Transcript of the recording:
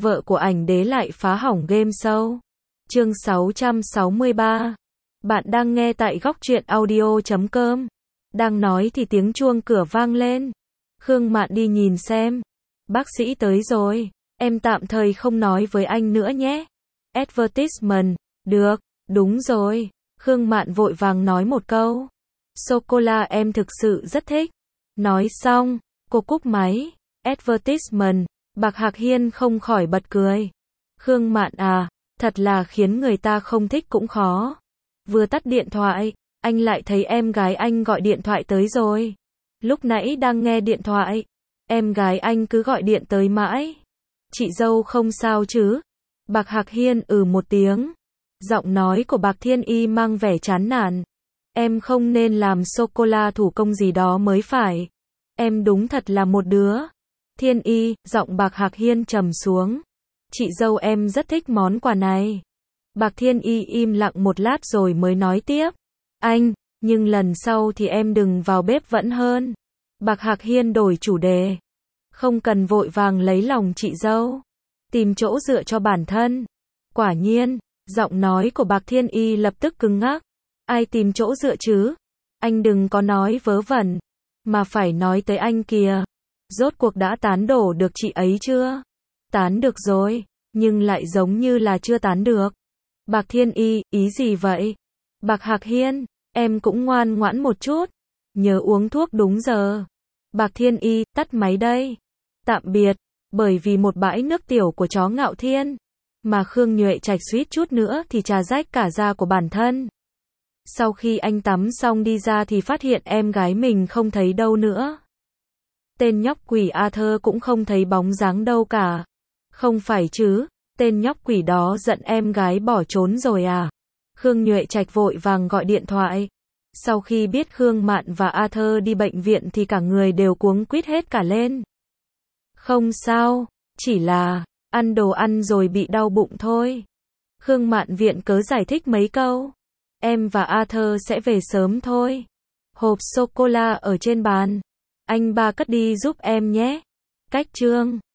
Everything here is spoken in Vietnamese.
vợ của ảnh đế lại phá hỏng game show. Chương 663. Bạn đang nghe tại góc truyện audio.com. Đang nói thì tiếng chuông cửa vang lên. Khương Mạn đi nhìn xem. Bác sĩ tới rồi. Em tạm thời không nói với anh nữa nhé. Advertisement. Được, đúng rồi. Khương Mạn vội vàng nói một câu. Sô-cô-la em thực sự rất thích. Nói xong, cô cúp máy. Advertisement. Bạc Hạc Hiên không khỏi bật cười. Khương Mạn à, thật là khiến người ta không thích cũng khó. Vừa tắt điện thoại, anh lại thấy em gái anh gọi điện thoại tới rồi. Lúc nãy đang nghe điện thoại, em gái anh cứ gọi điện tới mãi. Chị dâu không sao chứ? Bạc Hạc Hiên một tiếng. Giọng nói của Bạc Thiên Y mang vẻ chán nản. Em không nên làm sô-cô-la thủ công gì đó mới phải. Em đúng thật là một đứa. Thiên Y, giọng Bạc Hạc Hiên trầm xuống. Chị dâu em rất thích món quà này. Bạc Thiên Y im lặng một lát rồi mới nói tiếp. Anh, nhưng lần sau thì em đừng vào bếp vẫn hơn. Bạc Hạc Hiên đổi chủ đề. Không cần vội vàng lấy lòng chị dâu. Tìm chỗ dựa cho bản thân. Quả nhiên, giọng nói của Bạc Thiên Y lập tức cứng ngắc. Ai tìm chỗ dựa chứ? Anh đừng có nói vớ vẩn. Mà phải nói tới anh kìa. Rốt cuộc đã tán đổ được chị ấy chưa? Tán được rồi, nhưng lại giống như là chưa tán được. Bạc Thiên Y, ý gì vậy? Bạc Hạc Hiên, em cũng ngoan ngoãn một chút. Nhớ uống thuốc đúng giờ. Bạc Thiên Y, tắt máy đây. Tạm biệt, bởi vì một bãi nước tiểu của chó Ngạo Thiên. Mà Khương Nhuệ Trạch suýt chút nữa thì trà rách cả da của bản thân. Sau khi anh tắm xong đi ra thì phát hiện em gái mình không thấy đâu nữa. Tên nhóc quỷ Arthur cũng không thấy bóng dáng đâu cả. Không phải chứ, tên nhóc quỷ đó giận em gái bỏ trốn rồi à? Khương Nhuệ Trạch vội vàng gọi điện thoại. Sau khi biết Khương Mạn và Arthur đi bệnh viện thì cả người đều cuống quýt hết cả lên. Không sao, chỉ là ăn đồ ăn rồi bị đau bụng thôi. Khương Mạn viện cớ giải thích mấy câu. Em và Arthur sẽ về sớm thôi. Hộp sô-cô-la ở trên bàn. Anh ba cất đi giúp em nhé. Cách chương